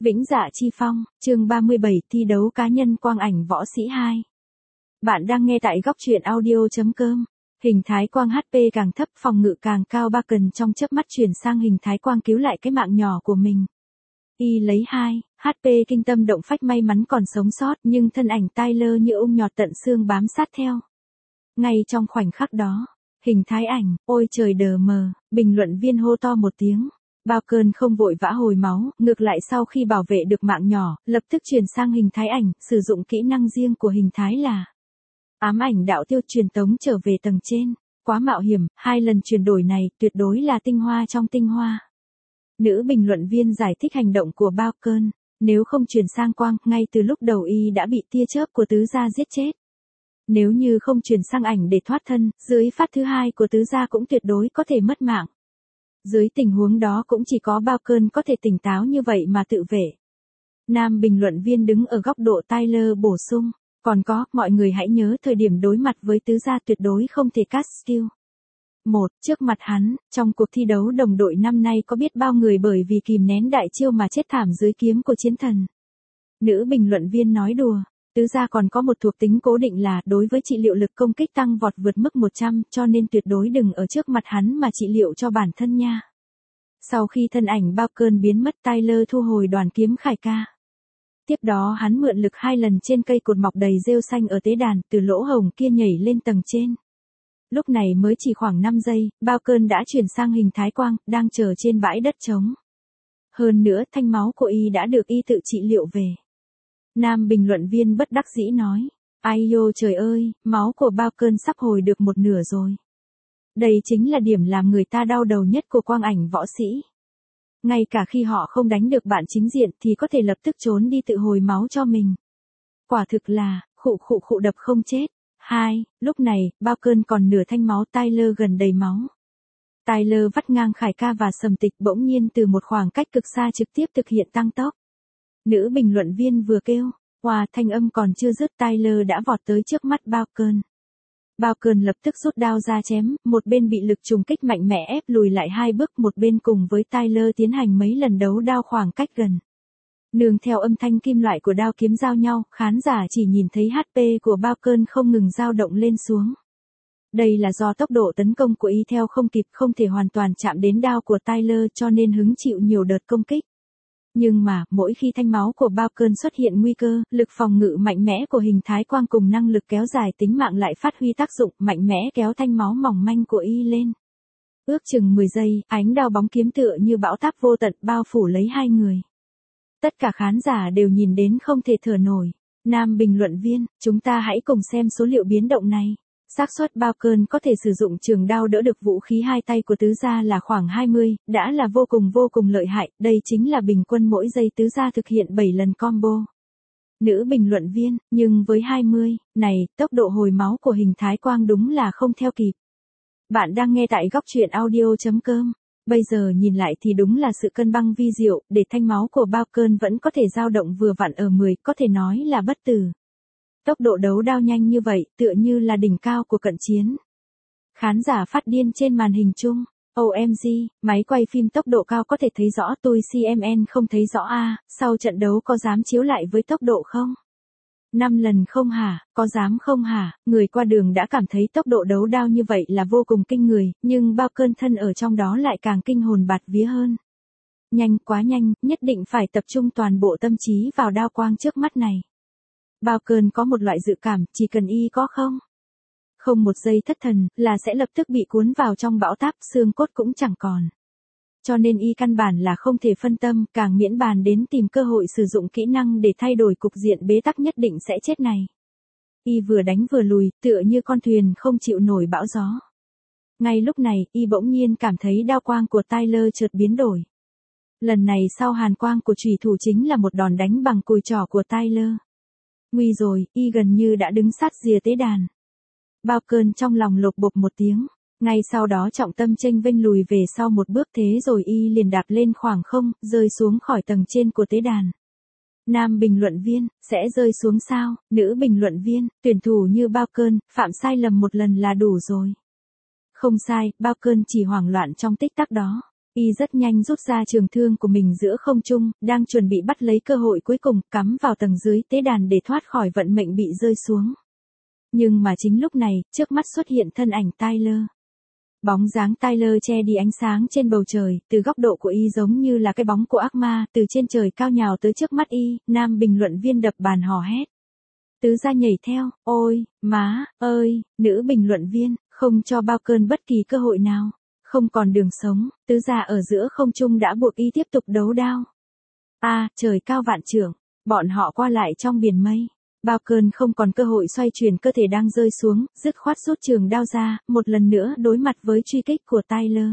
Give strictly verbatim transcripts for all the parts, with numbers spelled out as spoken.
Vĩnh Dạ Chi Phong, chương ba mươi bảy, thi đấu cá nhân quang ảnh võ sĩ hai. Bạn đang nghe tại góc truyện audio chấm com. Hình thái quang hát pê càng thấp, phòng ngự càng cao, Barken trong chớp mắt chuyển sang hình thái quang cứu lại cái mạng nhỏ của mình. Y lấy hai, hát pê kinh tâm động phách may mắn còn sống sót, nhưng thân ảnh Tyler như ung nhọt tận xương bám sát theo. Ngay trong khoảnh khắc đó, hình thái ảnh, ôi trời đờ mờ, bình luận viên hô to một tiếng. Barken không vội vã hồi máu, ngược lại sau khi bảo vệ được mạng nhỏ, lập tức chuyển sang hình thái ảnh, sử dụng kỹ năng riêng của hình thái là ám ảnh đạo tiêu truyền tống trở về tầng trên. Quá mạo hiểm, hai lần chuyển đổi này tuyệt đối là tinh hoa trong tinh hoa. Nữ bình luận viên giải thích hành động của Barken, nếu không chuyển sang quang, ngay từ lúc đầu y đã bị tia chớp của tứ gia giết chết. Nếu như không chuyển sang ảnh để thoát thân, dưới phát thứ hai của tứ gia cũng tuyệt đối có thể mất mạng. Dưới tình huống đó cũng chỉ có Barken có thể tỉnh táo như vậy mà tự vệ. Nam bình luận viên đứng ở góc độ Tyler bổ sung, còn có, mọi người hãy nhớ thời điểm đối mặt với tứ gia tuyệt đối không thể cast skill. Một, trước mặt hắn, trong cuộc thi đấu đồng đội năm nay có biết bao người bởi vì kìm nén đại chiêu mà chết thảm dưới kiếm của chiến thần. Nữ bình luận viên nói đùa. Tứ gia còn có một thuộc tính cố định là đối với trị liệu lực công kích tăng vọt vượt mức một trăm, cho nên tuyệt đối đừng ở trước mặt hắn mà trị liệu cho bản thân nha. Sau khi thân ảnh Barken biến mất, Tyler thu hồi đoàn kiếm khải ca. Tiếp đó hắn mượn lực hai lần trên cây cột mọc đầy rêu xanh ở tế đàn, từ lỗ hổng kia nhảy lên tầng trên. Lúc này mới chỉ khoảng năm giây, Barken đã chuyển sang hình thái quang, đang chờ trên bãi đất trống. Hơn nữa, thanh máu của y đã được y tự trị liệu về. Nam bình luận viên bất đắc dĩ nói, ai yo trời ơi, máu của Barken sắp hồi được một nửa rồi. Đây chính là điểm làm người ta đau đầu nhất của quang ảnh võ sĩ. Ngay cả khi họ không đánh được bạn chính diện thì có thể lập tức trốn đi tự hồi máu cho mình. Quả thực là, khụ khụ khụ đập không chết. Hai, lúc này, Barken còn nửa thanh máu, Tyler gần đầy máu. Tyler vắt ngang khải ca và sầm tịch, bỗng nhiên từ một khoảng cách cực xa trực tiếp thực hiện tăng tốc. Nữ bình luận viên vừa kêu, wow, thanh âm còn chưa dứt, Tyler đã vọt tới trước mắt Barken. Barken lập tức rút đao ra chém, một bên bị lực trùng kích mạnh mẽ ép lùi lại hai bước, một bên cùng với Tyler tiến hành mấy lần đấu đao khoảng cách gần. Nương theo âm thanh kim loại của đao kiếm giao nhau, khán giả chỉ nhìn thấy hát pê của Barken không ngừng dao động lên xuống. Đây là do tốc độ tấn công của y theo không kịp, không thể hoàn toàn chạm đến đao của Tyler cho nên hứng chịu nhiều đợt công kích. Nhưng mà, mỗi khi thanh máu của Barken xuất hiện nguy cơ, lực phòng ngự mạnh mẽ của hình thái quang cùng năng lực kéo dài tính mạng lại phát huy tác dụng, mạnh mẽ kéo thanh máu mỏng manh của y lên. Ước chừng mười giây, ánh đao bóng kiếm tựa như bão táp vô tận bao phủ lấy hai người. Tất cả khán giả đều nhìn đến không thể thở nổi. Nam bình luận viên, chúng ta hãy cùng xem số liệu biến động này. Xác suất Barken có thể sử dụng trường đao đỡ được vũ khí hai tay của tứ gia là khoảng hai mươi, đã là vô cùng vô cùng lợi hại, đây chính là bình quân mỗi giây tứ gia thực hiện bảy lần combo. Nữ bình luận viên, nhưng với hai mươi, này, tốc độ hồi máu của hình thái quang đúng là không theo kịp. Bạn đang nghe tại góc truyện audio chấm com. Bây giờ nhìn lại thì đúng là sự cân bằng vi diệu, để thanh máu của Barken vẫn có thể dao động vừa vặn ở mười, có thể nói là bất tử. Tốc độ đấu đao nhanh như vậy, tựa như là đỉnh cao của cận chiến. Khán giả phát điên trên màn hình chung. ô em giê, máy quay phim tốc độ cao có thể thấy rõ, tôi xê em en không thấy rõ a, sau trận đấu có dám chiếu lại với tốc độ không? năm lần không hả, có dám không hả? Người qua đường đã cảm thấy tốc độ đấu đao như vậy là vô cùng kinh người, nhưng Barken thân ở trong đó lại càng kinh hồn bạt vía hơn. Nhanh, quá nhanh, nhất định phải tập trung toàn bộ tâm trí vào đao quang trước mắt này. Barken có một loại dự cảm, chỉ cần y có không? Không một giây thất thần, là sẽ lập tức bị cuốn vào trong bão táp, xương cốt cũng chẳng còn. Cho nên y căn bản là không thể phân tâm, càng miễn bàn đến tìm cơ hội sử dụng kỹ năng để thay đổi cục diện bế tắc nhất định sẽ chết này. Y vừa đánh vừa lùi, tựa như con thuyền không chịu nổi bão gió. Ngay lúc này, y bỗng nhiên cảm thấy đao quang của Tyler chợt biến đổi. Lần này sau hàn quang của chủy thủ chính là một đòn đánh bằng cùi trỏ của Tyler. Nguy rồi, y gần như đã đứng sát rìa tế đàn. Barken trong lòng lột bột một tiếng. Ngay sau đó trọng tâm chênh vênh lùi về sau một bước, thế rồi y liền đạp lên khoảng không, rơi xuống khỏi tầng trên của tế đàn. Nam bình luận viên, sẽ rơi xuống sao? Nữ bình luận viên, tuyển thủ như Barken, phạm sai lầm một lần là đủ rồi. Không sai, Barken chỉ hoảng loạn trong tích tắc đó. Y rất nhanh rút ra trường thương của mình giữa không trung, đang chuẩn bị bắt lấy cơ hội cuối cùng, cắm vào tầng dưới tế đàn để thoát khỏi vận mệnh bị rơi xuống. Nhưng mà chính lúc này, trước mắt xuất hiện thân ảnh Tyler. Bóng dáng Tyler che đi ánh sáng trên bầu trời, từ góc độ của Y giống như là cái bóng của ác ma, từ trên trời cao nhào tới trước mắt Y, nam bình luận viên đập bàn hò hét. Tứ gia nhảy theo, ôi, má, ơi, nữ bình luận viên, không cho bao cơn bất kỳ cơ hội nào. Không còn đường sống, tứ gia ở giữa không trung đã buộc Y tiếp tục đấu đao. A, à, trời cao vạn trượng, bọn họ qua lại trong biển mây. Bao cơn không còn cơ hội xoay chuyển cơ thể đang rơi xuống, dứt khoát rút trường đao ra, một lần nữa đối mặt với truy kích của Tyler.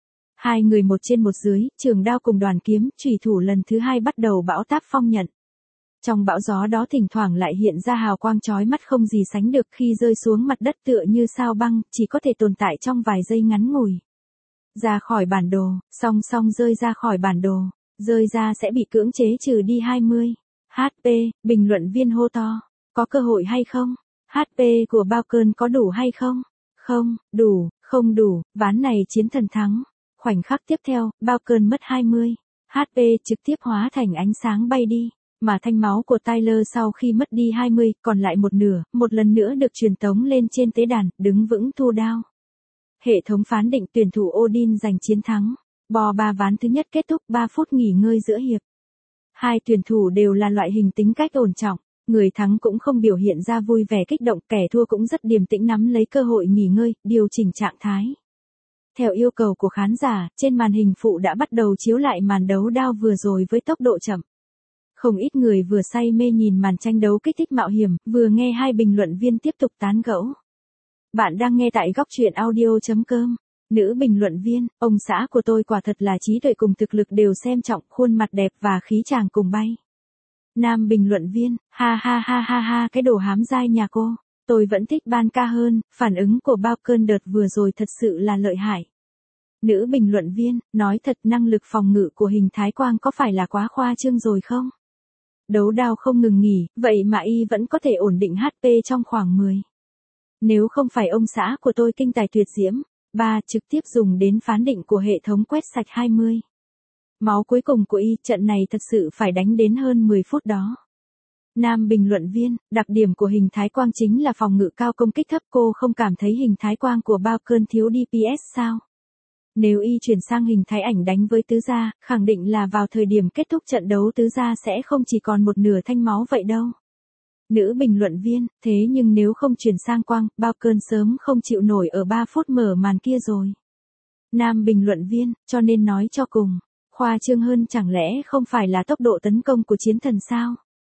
Hai người một trên một dưới, trường đao cùng đoàn kiếm, chủy thủ lần thứ hai bắt đầu bão táp phong nhận. Trong bão gió đó thỉnh thoảng lại hiện ra hào quang chói mắt không gì sánh được, khi rơi xuống mặt đất tựa như sao băng, chỉ có thể tồn tại trong vài giây ngắn ngủi. Ra khỏi bản đồ, song song rơi ra khỏi bản đồ, rơi ra sẽ bị cưỡng chế trừ đi hai mươi. hát pê, bình luận viên hô to, có cơ hội hay không? hát pê của bao cơn có đủ hay không? Không, đủ, không đủ, ván này chiến thần thắng. Khoảnh khắc tiếp theo, bao cơn mất hai mươi. hát pê trực tiếp hóa thành ánh sáng bay đi. Mà thanh máu của Tyler sau khi mất đi hai mươi, còn lại một nửa, một lần nữa được truyền tống lên trên tế đàn, đứng vững thu đao. Hệ thống phán định tuyển thủ Odin giành chiến thắng. Bò ba ván thứ nhất kết thúc ba phút nghỉ ngơi giữa hiệp. Hai tuyển thủ đều là loại hình tính cách ổn trọng, người thắng cũng không biểu hiện ra vui vẻ kích động, kẻ thua cũng rất điềm tĩnh nắm lấy cơ hội nghỉ ngơi, điều chỉnh trạng thái. Theo yêu cầu của khán giả, trên màn hình phụ đã bắt đầu chiếu lại màn đấu đao vừa rồi với tốc độ chậm. Không ít người vừa say mê nhìn màn tranh đấu kích thích mạo hiểm, vừa nghe hai bình luận viên tiếp tục tán gẫu. Bạn đang nghe tại góc truyện audio chấm com. Nữ bình luận viên, ông xã của tôi quả thật là trí tuệ cùng thực lực đều xem trọng, khuôn mặt đẹp và khí chàng cùng bay. Nam bình luận viên, ha ha ha ha ha, cái đồ hám dai nhà cô, tôi vẫn thích ban ca hơn, phản ứng của bao cơn đợt vừa rồi thật sự là lợi hại. Nữ bình luận viên, nói thật năng lực phòng ngự của Hình Thái Quang có phải là quá khoa trương rồi không? Đấu đao không ngừng nghỉ, vậy mà Y vẫn có thể ổn định hát pê trong khoảng mười. Nếu không phải ông xã của tôi kinh tài tuyệt diễm, ba trực tiếp dùng đến phán định của hệ thống quét sạch hai mươi. Máu cuối cùng của Y, trận này thật sự phải đánh đến hơn mười phút đó. Nam bình luận viên, đặc điểm của Hình Thái Quang chính là phòng ngự cao công kích thấp, cô không cảm thấy Hình Thái Quang của bao cơn thiếu đê pê ét sao? Nếu Y chuyển sang hình thái ảnh đánh với tứ gia, khẳng định là vào thời điểm kết thúc trận đấu tứ gia sẽ không chỉ còn một nửa thanh máu vậy đâu. Nữ bình luận viên, thế nhưng nếu không chuyển sang quang, bao cơn sớm không chịu nổi ở ba phút mở màn kia rồi. Nam bình luận viên, cho nên nói cho cùng, khoa trương hơn chẳng lẽ không phải là tốc độ tấn công của chiến thần sao?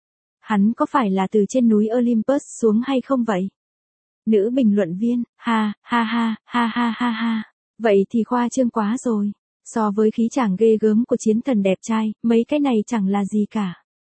Hắn có phải là từ trên núi Olympus xuống hay không vậy? Nữ bình luận viên, ha, ha ha, ha ha ha ha. Vậy thì khoa trương quá rồi. So với khí chàng ghê gớm của chiến thần đẹp trai, mấy cái này chẳng là gì cả.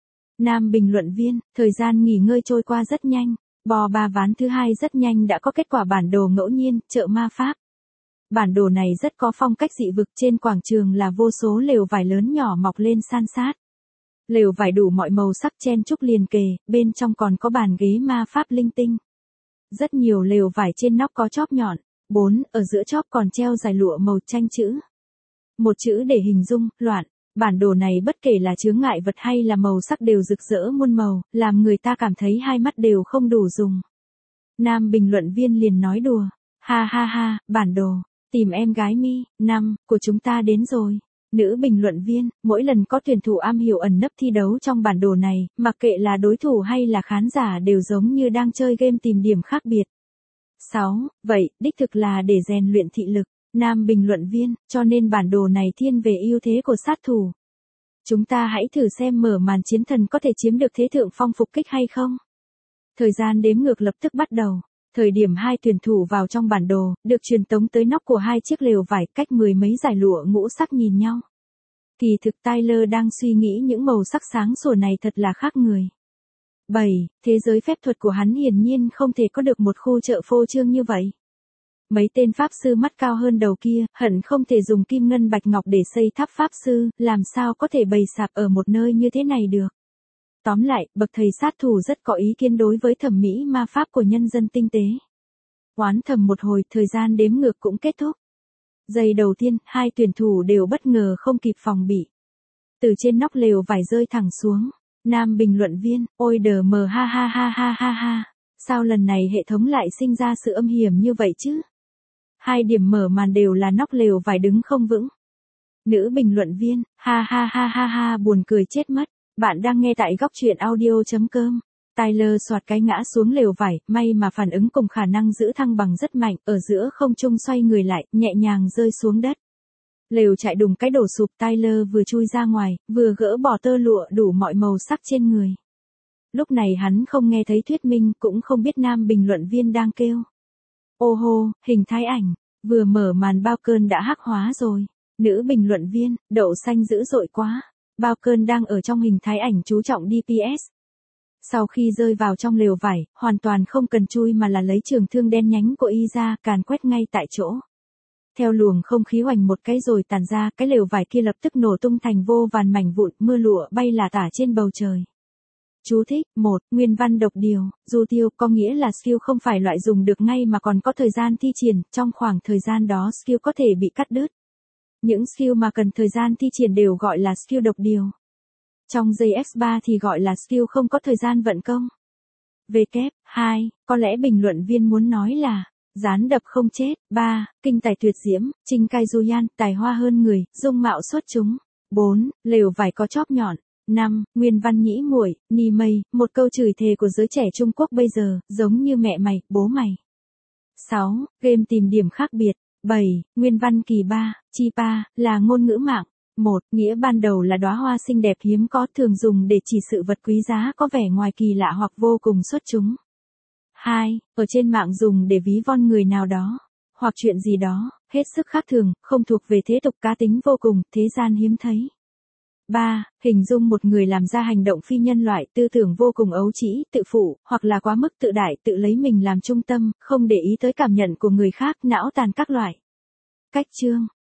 Nam bình luận viên, thời gian nghỉ ngơi trôi qua rất nhanh. Bò ba ván thứ hai rất nhanh đã có kết quả bản đồ ngẫu nhiên, chợ ma pháp. Bản đồ này rất có phong cách dị vực, trên quảng trường là vô số lều vải lớn nhỏ mọc lên san sát. Lều vải đủ mọi màu sắc chen chúc liền kề, bên trong còn có bàn ghế ma pháp linh tinh. Rất nhiều lều vải trên nóc có chóp nhọn. bốn. Ở giữa chóp còn treo dải lụa màu tranh chữ. Một chữ để hình dung, loạn. Bản đồ này bất kể là chướng ngại vật hay là màu sắc đều rực rỡ muôn màu, làm người ta cảm thấy hai mắt đều không đủ dùng. Nam bình luận viên liền nói đùa. Ha ha ha, bản đồ. Tìm em gái mi, năm, của chúng ta đến rồi. Nữ bình luận viên, mỗi lần có tuyển thủ am hiểu ẩn nấp thi đấu trong bản đồ này, mặc kệ là đối thủ hay là khán giả đều giống như đang chơi game tìm điểm khác biệt. sáu. Vậy, đích thực là để rèn luyện thị lực. Nam bình luận viên, cho nên bản đồ này thiên về ưu thế của sát thủ. Chúng ta hãy thử xem mở màn chiến thần có thể chiếm được thế thượng phong phục kích hay không. Thời gian đếm ngược lập tức bắt đầu. Thời điểm hai tuyển thủ vào trong bản đồ, được truyền tống tới nóc của hai chiếc lều vải cách mười mấy dải lụa ngũ sắc nhìn nhau. Kỳ thực Tyler đang suy nghĩ những màu sắc sáng sủa này thật là khác người. bảy. Thế giới phép thuật của hắn hiển nhiên không thể có được một khu chợ phô trương như vậy. Mấy tên pháp sư mắt cao hơn đầu kia, hận không thể dùng kim ngân bạch ngọc để xây tháp pháp sư, làm sao có thể bày sạp ở một nơi như thế này được. Tóm lại, bậc thầy sát thủ rất có ý kiến đối với thẩm mỹ ma pháp của nhân dân tinh tế. Oán thầm một hồi, thời gian đếm ngược cũng kết thúc. Giây đầu tiên, hai tuyển thủ đều bất ngờ không kịp phòng bị. Từ trên nóc lều vải rơi thẳng xuống. Nam bình luận viên, ôi đờ mờ ha ha ha ha ha ha. Sao lần này hệ thống lại sinh ra sự âm hiểm như vậy chứ? Hai điểm mở màn đều là nóc lều vải đứng không vững. Nữ bình luận viên, ha ha ha ha ha buồn cười chết mất. Bạn đang nghe tại góc truyện audio.com. Tyler soạt cái ngã xuống lều vải, may mà phản ứng cùng khả năng giữ thăng bằng rất mạnh, ở giữa không trung xoay người lại, nhẹ nhàng rơi xuống đất. Lều chạy đùng cái đổ sụp, Tyler vừa chui ra ngoài, vừa gỡ bỏ tơ lụa đủ mọi màu sắc trên người. Lúc này hắn không nghe thấy thuyết minh, cũng không biết nam bình luận viên đang kêu. Ô hô, hình thái ảnh, vừa mở màn bao cơn đã hắc hóa rồi. Nữ bình luận viên, đậu xanh dữ dội quá. Bao cơn đang ở trong hình thái ảnh chú trọng đê pê ét. Sau khi rơi vào trong lều vải, hoàn toàn không cần chui mà là lấy trường thương đen nhánh của y ra, càn quét ngay tại chỗ. Theo luồng không khí hoành một cái rồi tàn ra, cái lều vải kia lập tức nổ tung thành vô vàn mảnh vụn, mưa lụa bay là tả trên bầu trời. Chú thích, một, nguyên văn độc điều, du tiêu có nghĩa là skill không phải loại dùng được ngay mà còn có thời gian thi triển, trong khoảng thời gian đó skill có thể bị cắt đứt. Những skill mà cần thời gian thi triển đều gọi là skill độc điều. Trong giây ích ba thì gọi là skill không có thời gian vận công. V kép, hai, có lẽ bình luận viên muốn nói là gián đập không chết. ba. Kinh tài tuyệt diễm, Trinh Cai Duyan, tài hoa hơn người, dung mạo xuất chúng. bốn. Lều vải có chóp nhọn. năm. Nguyên văn nhĩ muội, ni mây, một câu chửi thề của giới trẻ Trung Quốc bây giờ, giống như mẹ mày, bố mày. sáu. Game tìm điểm khác biệt. bảy. Nguyên văn kỳ ba, chi pa, là ngôn ngữ mạng. một. Nghĩa ban đầu là đóa hoa xinh đẹp hiếm có, thường dùng để chỉ sự vật quý giá có vẻ ngoài kỳ lạ hoặc vô cùng xuất chúng. hai. Ở trên mạng dùng để ví von người nào đó, hoặc chuyện gì đó, hết sức khác thường, không thuộc về thế tục cá tính vô cùng, thế gian hiếm thấy. ba. Hình dung một người làm ra hành động phi nhân loại, tư tưởng vô cùng ấu trĩ, tự phụ, hoặc là quá mức tự đại, tự lấy mình làm trung tâm, không để ý tới cảm nhận của người khác, não tàn các loại. Cách chương.